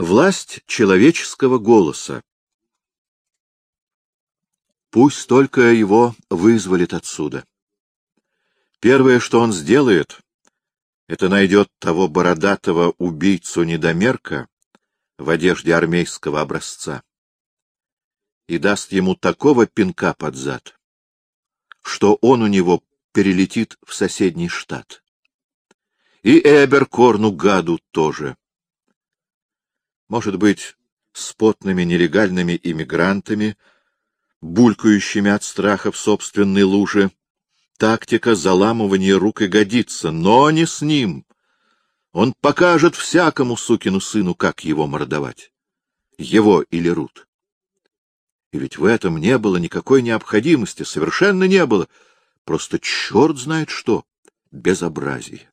Власть человеческого голоса. Пусть только его вызволит отсюда. Первое, что он сделает, это найдет того бородатого убийцу-недомерка в одежде армейского образца и даст ему такого пинка под зад, что он у него перелетит в соседний штат. И Эберкорну гаду тоже. Может быть, с потными нелегальными иммигрантами, булькающими от страха в собственной луже, тактика заламывания рук и годится, но не с ним. Он покажет всякому сукину сыну, как его мордовать. Его или Рут. И ведь в этом не было никакой необходимости, совершенно не было. Просто черт знает что. Безобразие.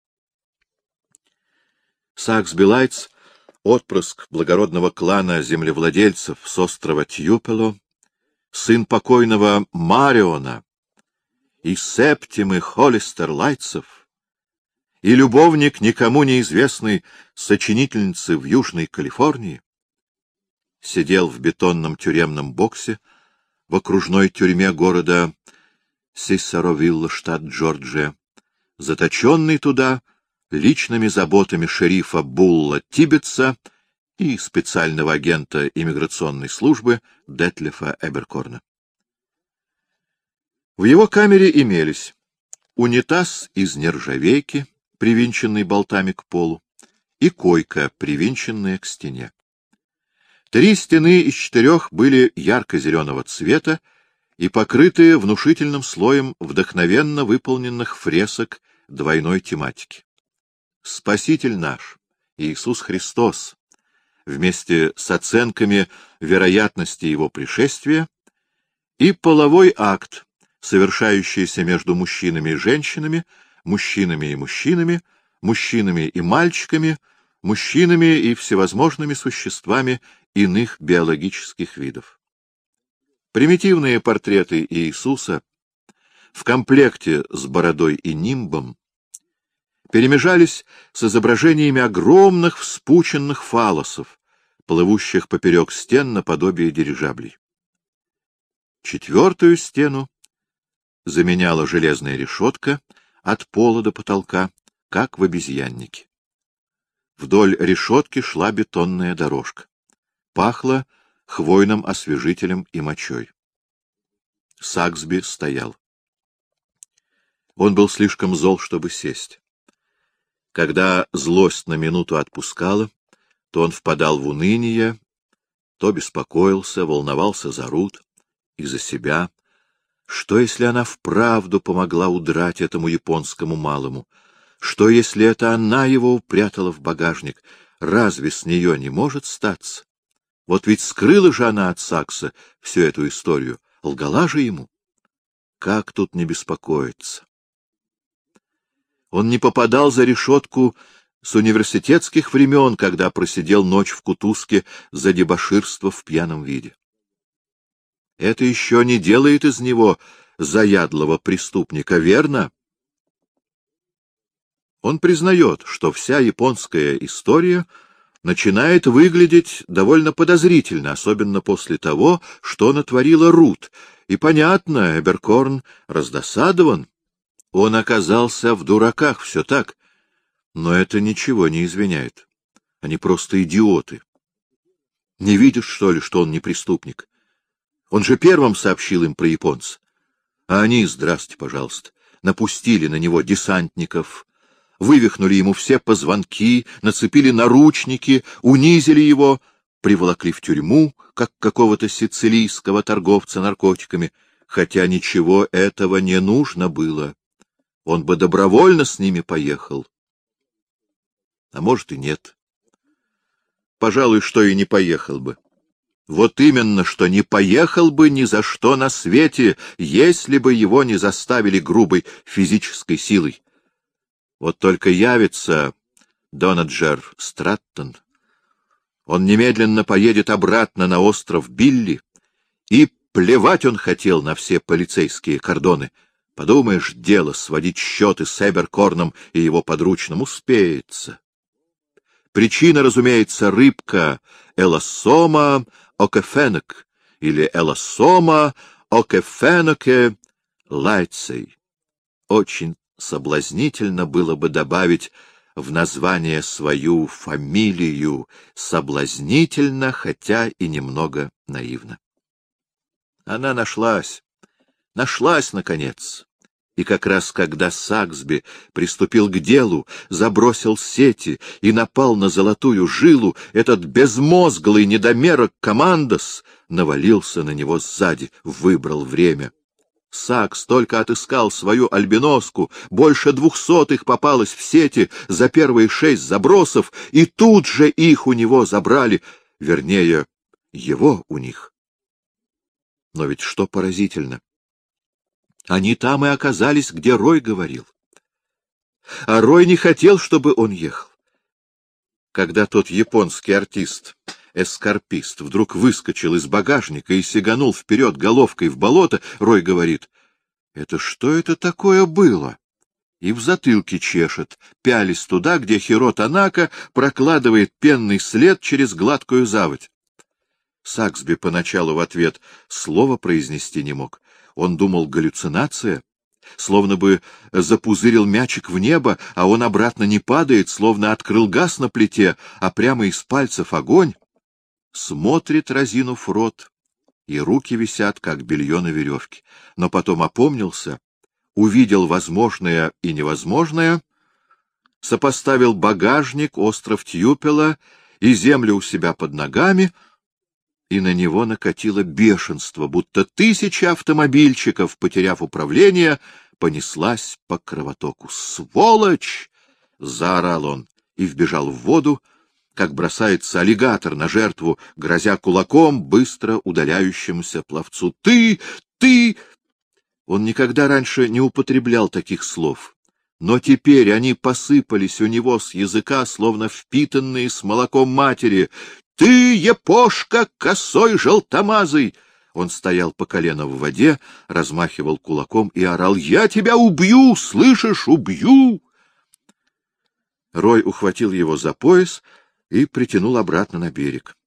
Саксби-Лайтс, отпрыск благородного клана землевладельцев с острова Тьюпело, сын покойного Мариона и Септимы Холлистер-Лайтсов, и любовник никому неизвестной сочинительницы в Южной Калифорнии, сидел в бетонном тюремном боксе в окружной тюрьме города Сисаровилла, штат Джорджия, заточенный туда личными заботами шерифа Булла Тибетса и специального агента иммиграционной службы Детлефа Эберкорна. В его камере имелись унитаз из нержавейки, привинченный болтами к полу, и койка, привинченная к стене. 3 стены из 4 были ярко-зеленого цвета и покрытые внушительным слоем вдохновенно выполненных фресок двойной тематики. Спаситель наш, Иисус Христос, вместе с оценками вероятности его пришествия, и половой акт, совершающийся между мужчинами и женщинами, мужчинами и мужчинами, мужчинами и мальчиками, мужчинами и всевозможными существами иных биологических видов. Примитивные портреты Иисуса в комплекте с бородой и нимбом перемежались с изображениями огромных вспученных фаллосов, плывущих поперек стен наподобие дирижаблей. 4-ю стену заменяла железная решетка от пола до потолка, как в обезьяннике. Вдоль решетки шла бетонная дорожка. Пахло хвойным освежителем и мочой. Саксби стоял. Он был слишком зол, чтобы сесть. Когда злость на минуту отпускала, то он впадал в уныние, то беспокоился, волновался за Рут и за себя. Что, если она вправду помогла удрать этому японскому малому? Что, если это она его упрятала в багажник? Разве с нее не может статься? Вот ведь скрыла же она от Сакса всю эту историю, лгала же ему. Как тут не беспокоиться? Он не попадал за решетку с университетских времен, когда просидел ночь в кутузке за дебоширство в пьяном виде. Это еще не делает из него заядлого преступника, верно? Он признает, что вся японская история начинает выглядеть довольно подозрительно, особенно после того, что натворила Рут. И понятно, Эберкорн раздосадован. Он оказался в дураках, все так. Но это ничего не извиняет. Они просто идиоты. Не видят, что ли, что он не преступник? Он же первым сообщил им про японца. А они, здрасте, пожалуйста, напустили на него десантников, вывихнули ему все позвонки, нацепили наручники, унизили его, приволокли в тюрьму, как какого-то сицилийского торговца наркотиками, хотя ничего этого не нужно было. Он бы добровольно с ними поехал. А может и нет. Пожалуй, что и не поехал бы. Вот именно, что не поехал бы ни за что на свете, если бы его не заставили грубой физической силой. Вот только явится Донаджер Страттон, он немедленно поедет обратно на остров Билли, и плевать он хотел на все полицейские кордоны. Подумаешь, дело сводить счеты с Эберкорном и его подручным успеется. Причина, разумеется, рыбка Элосома окефенек или Элосома окефенеке лайцей. Очень соблазнительно было бы добавить в название свою фамилию, соблазнительно, хотя и немного наивно. Она нашлась, наконец. И как раз когда Саксби приступил к делу, забросил сети и напал на золотую жилу, этот безмозглый недомерок Командос навалился на него сзади, выбрал время. Сакс только отыскал свою альбиноску, больше 200 их попалось в сети за первые 6 забросов, и тут же их у него забрали, вернее, его у них. Но ведь что поразительно? Они там и оказались, где Рой говорил. А Рой не хотел, чтобы он ехал. Когда тот японский артист-эскарпист вдруг выскочил из багажника и сиганул вперед головкой в болото, Рой говорит: «Это что это такое было?» И в затылке чешет, пялясь туда, где Хиро Танака прокладывает пенный след через гладкую заводь. Саксби поначалу в ответ слова произнести не мог. Он думал, галлюцинация, словно бы запузырил мячик в небо, а он обратно не падает, словно открыл газ на плите, а прямо из пальцев огонь. Смотрит, разинув рот, и руки висят, как белье на веревке. Но потом опомнился, увидел возможное и невозможное, сопоставил багажник, остров Тьюпела и землю у себя под ногами, и на него накатило бешенство, будто 1000 автомобильчиков, потеряв управление, понеслась по кровотоку. «Сволочь!» — заорал он и вбежал в воду, как бросается аллигатор на жертву, грозя кулаком быстро удаляющемуся пловцу. «Ты! Ты!» Он никогда раньше не употреблял таких слов, но теперь они посыпались у него с языка, словно впитанные с молоком матери. «Ты, епошка, косой желтомазый!» Он стоял по колено в воде, размахивал кулаком и орал: «Я тебя убью! Слышишь, убью!» Рой ухватил его за пояс и притянул обратно на берег.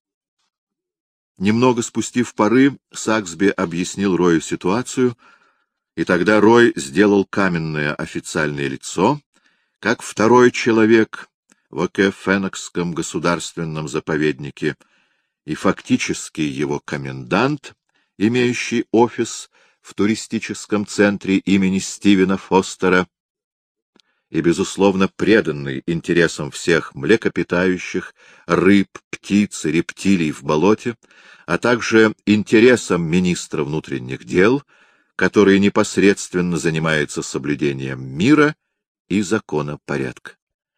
Немного спустив пары, Саксби объяснил Рою ситуацию, и тогда Рой сделал каменное официальное лицо, как второй человек в Окефенекском государственном заповеднике и фактически его комендант, имеющий офис в туристическом центре имени Стивена Фостера и, безусловно, преданный интересам всех млекопитающих, рыб, птиц и рептилий в болоте, а также интересам министра внутренних дел, который непосредственно занимается соблюдением мира и законопорядка.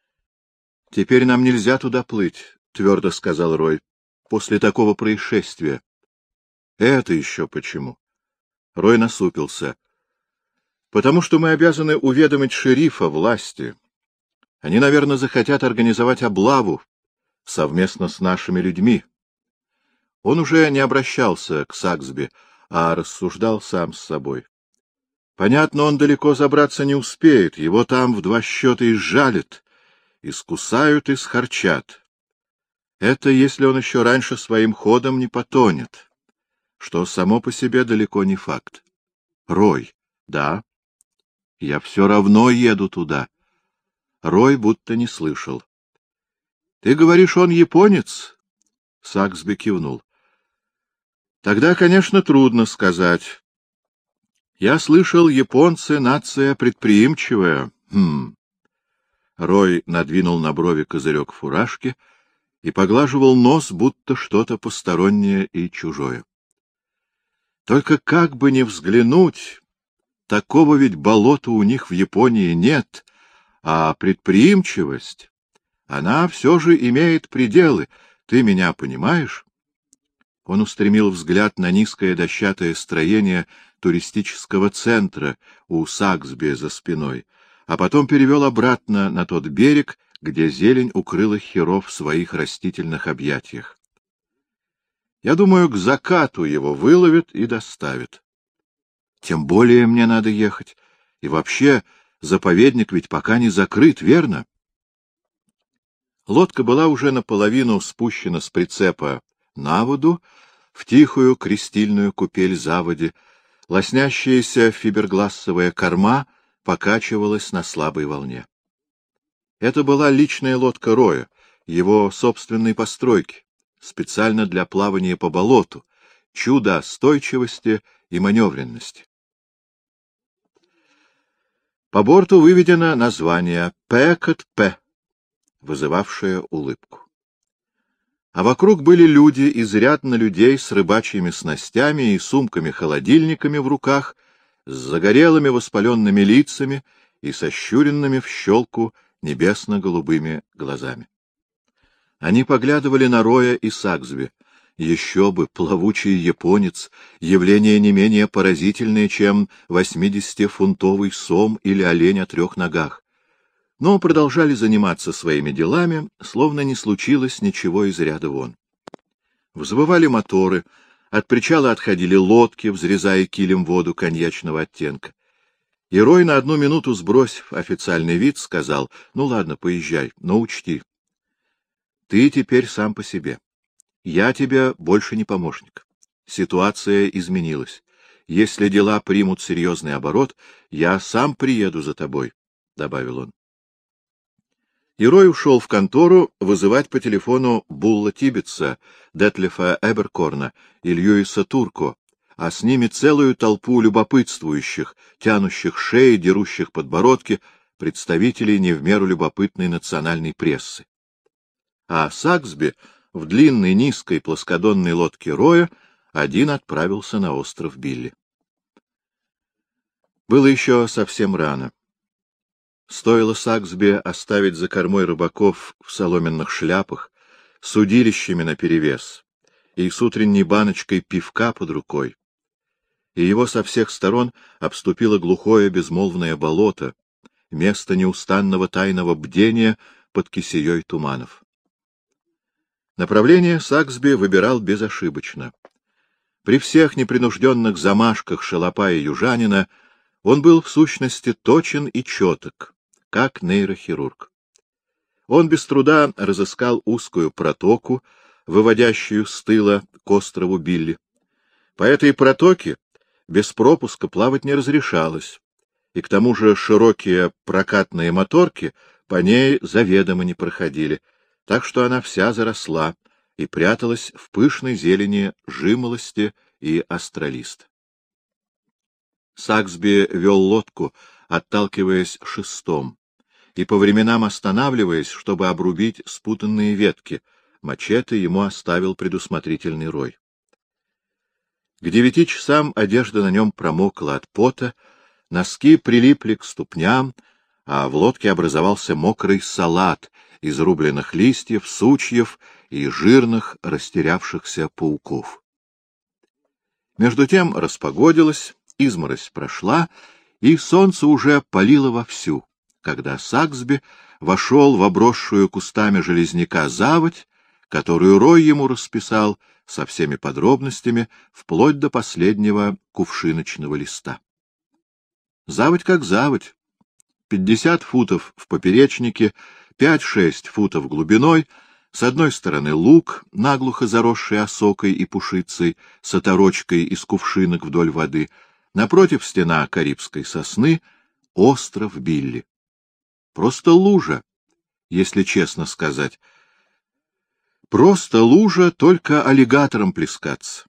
— Теперь нам нельзя туда плыть, — твердо сказал Рой, — после такого происшествия. — Это еще почему? Рой насупился. — Потому что мы обязаны уведомить шерифа, власти. Они, наверное, захотят организовать облаву совместно с нашими людьми. Он уже не обращался к Саксби, а рассуждал сам с собой. Понятно, он далеко забраться не успеет, его там в 2 счета изжалят, искусают и схарчат. Это если он еще раньше своим ходом не потонет, что само по себе далеко не факт. Рой, да, я все равно еду туда. Рой будто не слышал. — Ты говоришь, он японец? Саксби кивнул. — Тогда, конечно, трудно сказать. Я слышал, японцы — нация предприимчивая. Рой надвинул на брови козырек фуражки и поглаживал нос, будто что-то постороннее и чужое. Только как бы ни взглянуть, такого ведь болота у них в Японии нет, а предприимчивость, она все же имеет пределы, ты меня понимаешь? Он устремил взгляд на низкое дощатое строение туристического центра у Саксби за спиной, а потом перевел обратно на тот берег, где зелень укрыла Хиро в своих растительных объятиях. Я думаю, к закату его выловят и доставят. Тем более мне надо ехать. И вообще, заповедник ведь пока не закрыт, верно? Лодка была уже наполовину спущена с прицепа на воду, в тихую крестильную купель заводи. Лоснящаяся фиберглассовая корма покачивалась на слабой волне. Это была личная лодка Роя, его собственной постройки, специально для плавания по болоту, чудо остойчивости и маневренности. По борту выведено название «Пэкэт-Пэ», вызывавшее улыбку. А вокруг были люди, изрядно людей с рыбачьими снастями и сумками-холодильниками в руках, с загорелыми воспаленными лицами и сощуренными в щелку небесно-голубыми глазами. Они поглядывали на Роя и Саксби. Еще бы, плавучий японец, явление не менее поразительное, чем 80-фунтовый сом или олень о 3 ногах. Но продолжали заниматься своими делами, словно не случилось ничего из ряда вон. Взвывали моторы, от причала отходили лодки, взрезая килем воду коньячного оттенка. И Рой, на 1 минуту сбросив официальный вид, сказал: «Ну ладно, поезжай, но учти, ты теперь сам по себе. Я тебе больше не помощник. Ситуация изменилась. Если дела примут серьезный оборот, я сам приеду за тобой», — добавил он. И Рой ушел в контору вызывать по телефону Булла Тибетса, Детлефа Эберкорна и Льюиса Турко, а с ними целую толпу любопытствующих, тянущих шеи, дерущих подбородки, представителей не в меру любопытной национальной прессы. А Саксби в длинной низкой плоскодонной лодке Роя один отправился на остров Билли. Было еще совсем рано. Стоило Саксби оставить за кормой рыбаков в соломенных шляпах, с удилищами наперевес и с утренней баночкой пивка под рукой, и его со всех сторон обступило глухое безмолвное болото, место неустанного тайного бдения под кисеей туманов. Направление Саксби выбирал безошибочно. При всех непринужденных замашках шалопа и южанина он был в сущности точен и четок, как нейрохирург. Он без труда разыскал узкую протоку, выводящую с тыла к острову Билли. По этой протоке без пропуска плавать не разрешалось, и к тому же широкие прокатные моторки по ней заведомо не проходили, так что она вся заросла и пряталась в пышной зелени жимолости и астролиста. Саксби вел лодку, отталкиваясь шестом, и по временам останавливаясь, чтобы обрубить спутанные ветки. Мачете ему оставил предусмотрительный Рой. К 9 часам одежда на нем промокла от пота, носки прилипли к ступням, а в лодке образовался мокрый салат из рубленых листьев, сучьев и жирных растерявшихся пауков. Между тем распогодилось, изморозь прошла, и солнце уже палило вовсю, когда Саксби вошел в обросшую кустами железняка заводь, которую Рой ему расписал со всеми подробностями, вплоть до последнего кувшиночного листа. Заводь как заводь. 50 футов в поперечнике, 5-6 футов глубиной, с одной стороны луг, наглухо заросший осокой и пушицей, с оторочкой из кувшинок вдоль воды, напротив стена карибской сосны, остров Билли. Просто лужа, если честно сказать. Просто лужа, только аллигатором плескаться.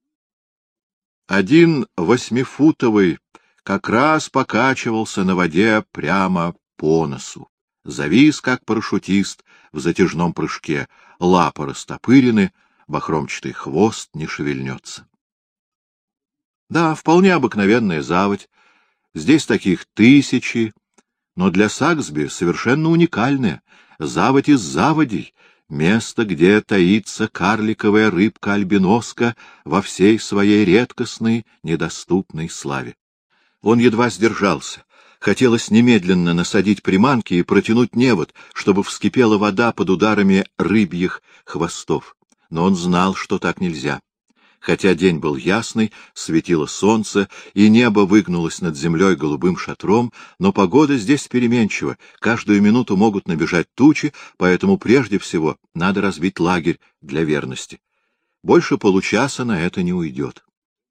Один 8-футовый как раз покачивался на воде прямо по носу. Завис, как парашютист в затяжном прыжке, лапы растопырены, бахромчатый хвост не шевельнется. Да, вполне обыкновенная заводь, здесь таких тысячи, но для Саксби совершенно уникальная заводь из заводей, место, где таится карликовая рыбка-альбиноска во всей своей редкостной, недоступной славе. Он едва сдержался. Хотелось немедленно насадить приманки и протянуть невод, чтобы вскипела вода под ударами рыбьих хвостов. Но он знал, что так нельзя. Хотя день был ясный, светило солнце, и небо выгнулось над землей голубым шатром, но погода здесь переменчива, каждую минуту могут набежать тучи, поэтому прежде всего надо разбить лагерь для верности. Больше получаса на это не уйдет.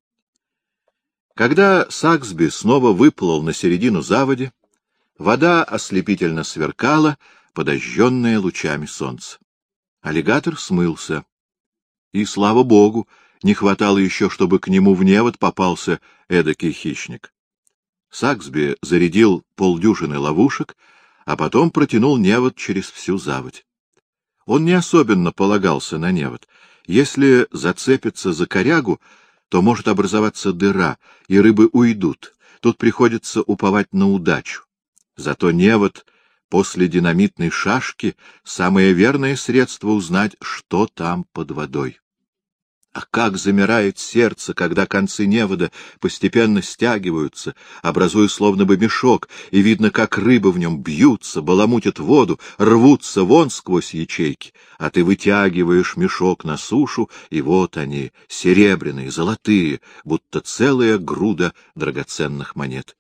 Когда Саксби снова выплыл на середину заводи, вода ослепительно сверкала, подожженная лучами солнца. Аллигатор смылся. И, слава богу, не хватало еще, чтобы к нему в невод попался эдакий хищник. Саксби зарядил полдюжины ловушек, а потом протянул невод через всю заводь. Он не особенно полагался на невод. Если зацепиться за корягу, то может образоваться дыра, и рыбы уйдут. Тут приходится уповать на удачу. Зато невод после динамитной шашки — самое верное средство узнать, что там под водой. А как замирает сердце, когда концы невода постепенно стягиваются, образуя словно бы мешок, и видно, как рыбы в нем бьются, баламутят воду, рвутся вон сквозь ячейки, а ты вытягиваешь мешок на сушу, и вот они, серебряные, золотые, будто целая груда драгоценных монет.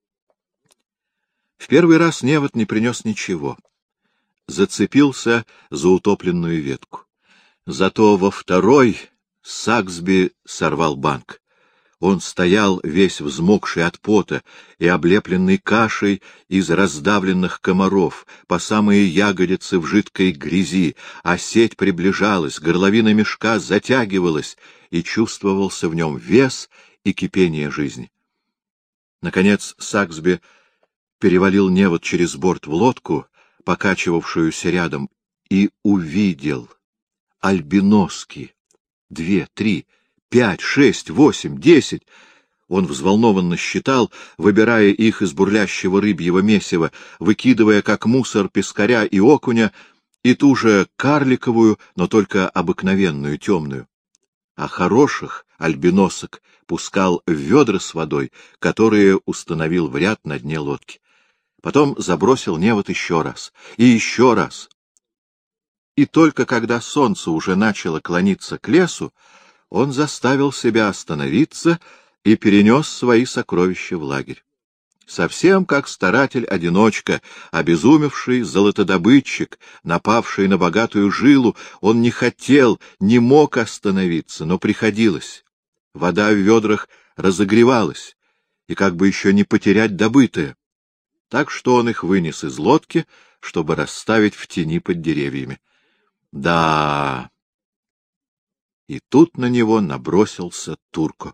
В первый раз невод не принес ничего. Зацепился за утопленную ветку. Зато во второй Саксби сорвал банк. Он стоял весь взмокший от пота и облепленный кашей из раздавленных комаров, по самые ягодицы в жидкой грязи, а сеть приближалась, горловина мешка затягивалась, и чувствовался в нем вес и кипение жизни. Наконец Саксби перевалил невод через борт в лодку, покачивавшуюся рядом, и увидел альбиноски. 2, 3, 5, 6, 8, 10. Он взволнованно считал, выбирая их из бурлящего рыбьего месива, выкидывая как мусор пескаря и окуня, и ту же карликовую, но только обыкновенную, темную. А хороших альбиносок пускал в ведра с водой, которые установил в ряд на дне лодки. Потом забросил невод еще раз. И еще раз. И только когда солнце уже начало клониться к лесу, он заставил себя остановиться и перенес свои сокровища в лагерь. Совсем как старатель-одиночка, обезумевший золотодобытчик, напавший на богатую жилу, он не хотел, не мог остановиться, но приходилось. Вода в ведрах разогревалась, и как бы еще не потерять добытое. Так что он их вынес из лодки, чтобы расставить в тени под деревьями. Да. И тут на него набросился Турко.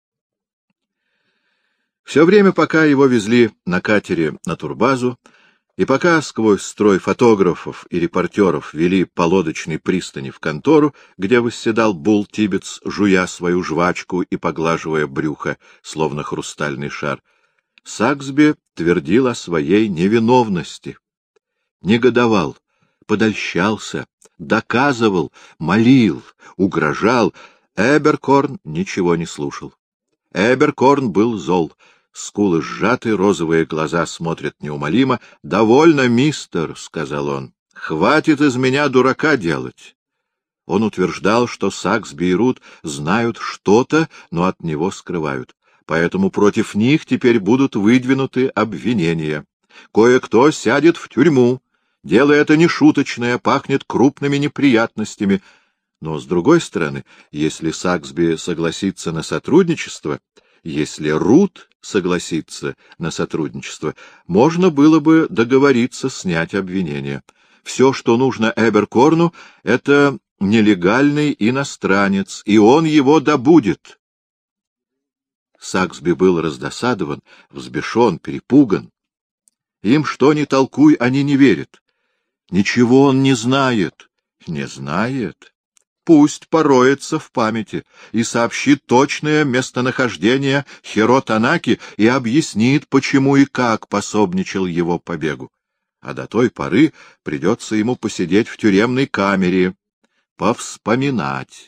Все время, пока его везли на катере на турбазу, и пока сквозь строй фотографов и репортеров вели по лодочной пристани в контору, где восседал Булл-Тибетс, жуя свою жвачку и поглаживая брюхо, словно хрустальный шар, Саксби твердил о своей невиновности. Негодовал, подольщался, доказывал, молил, угрожал. Эберкорн ничего не слушал. Эберкорн был зол. Скулы сжаты, розовые глаза смотрят неумолимо. — Довольно, мистер, — сказал он. — Хватит из меня дурака делать. Он утверждал, что Саксби и Рут знают что-то, но от него скрывают. Поэтому против них теперь будут выдвинуты обвинения. Кое-кто сядет в тюрьму. Дело это не шуточное, пахнет крупными неприятностями. Но, с другой стороны, если Саксби согласится на сотрудничество, если Рут согласится на сотрудничество, можно было бы договориться снять обвинения. Все, что нужно Эберкорну, — это нелегальный иностранец, и он его добудет. Саксби был раздосадован, взбешен, перепуган. Им что ни толкуй, они не верят. Ничего он не знает. Не знает. Пусть пороется в памяти и сообщит точное местонахождение Хиро-Танаки и объяснит, почему и как пособничал его побегу. А до той поры придется ему посидеть в тюремной камере, повспоминать.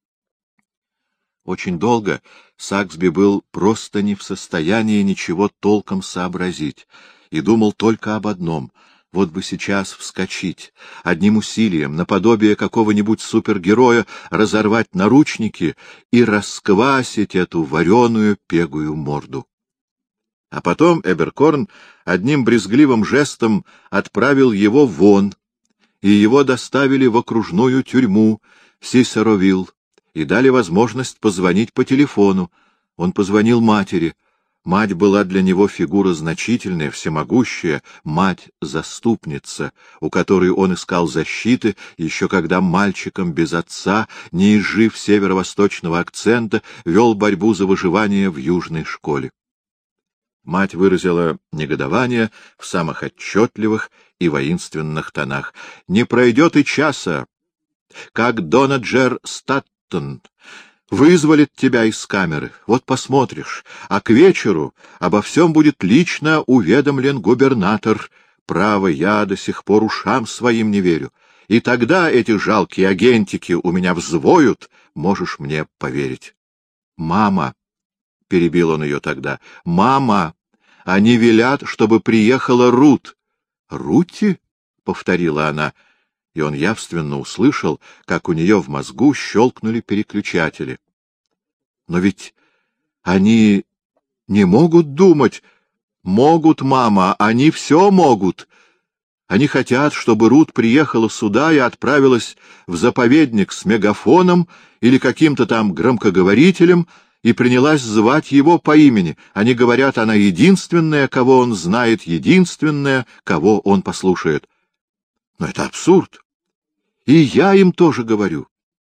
Очень долго Саксби был просто не в состоянии ничего толком сообразить и думал только об одном — Вот бы сейчас вскочить, одним усилием, наподобие какого-нибудь супергероя, разорвать наручники и расквасить эту вареную пегую морду. А потом Эберкорн одним брезгливым жестом отправил его вон, и его доставили в окружную тюрьму Сисеровилл и дали возможность позвонить по телефону. Он позвонил матери. Мать была для него фигура значительная, всемогущая, мать-заступница, у которой он искал защиты, еще когда мальчиком без отца, не изжив северо-восточного акцента, вел борьбу за выживание в южной школе. Мать выразила негодование в самых отчетливых и воинственных тонах. «Не пройдет и часа, как Донаджер Статтон вызволит тебя из камеры. Вот посмотришь. А к вечеру обо всем будет лично уведомлен губернатор. Право, я до сих пор ушам своим не верю. И тогда эти жалкие агентики у меня взвоют, можешь мне поверить». «Мама», — перебил он ее тогда, — «мама, они велят, чтобы приехала Рут». «Рути?» — повторила она, и он явственно услышал, как у нее в мозгу щелкнули переключатели. «Но ведь они не могут думать...» «Могут, мама, они все могут. Они хотят, чтобы Рут приехала сюда и отправилась в заповедник с мегафоном или каким-то там громкоговорителем и принялась звать его по имени. Они говорят, она единственная, кого он знает, единственная, кого он послушает». Но это абсурд. И я им тоже говорю.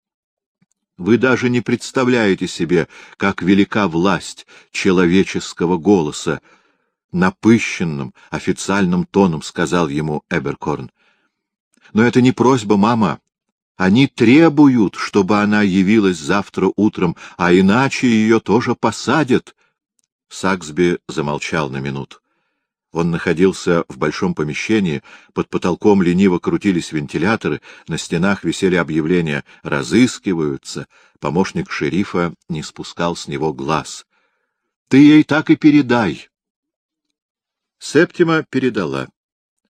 Вы даже не представляете себе, как велика власть человеческого голоса. Напыщенным, официальным тоном сказал ему Эберкорн. Но это не просьба, мама. Они требуют, чтобы она явилась завтра утром, а иначе ее тоже посадят. Саксби замолчал на минуту. Он находился в большом помещении, под потолком лениво крутились вентиляторы, на стенах висели объявления «Разыскиваются». Помощник шерифа не спускал с него глаз. — Ты ей так и передай. Септима передала.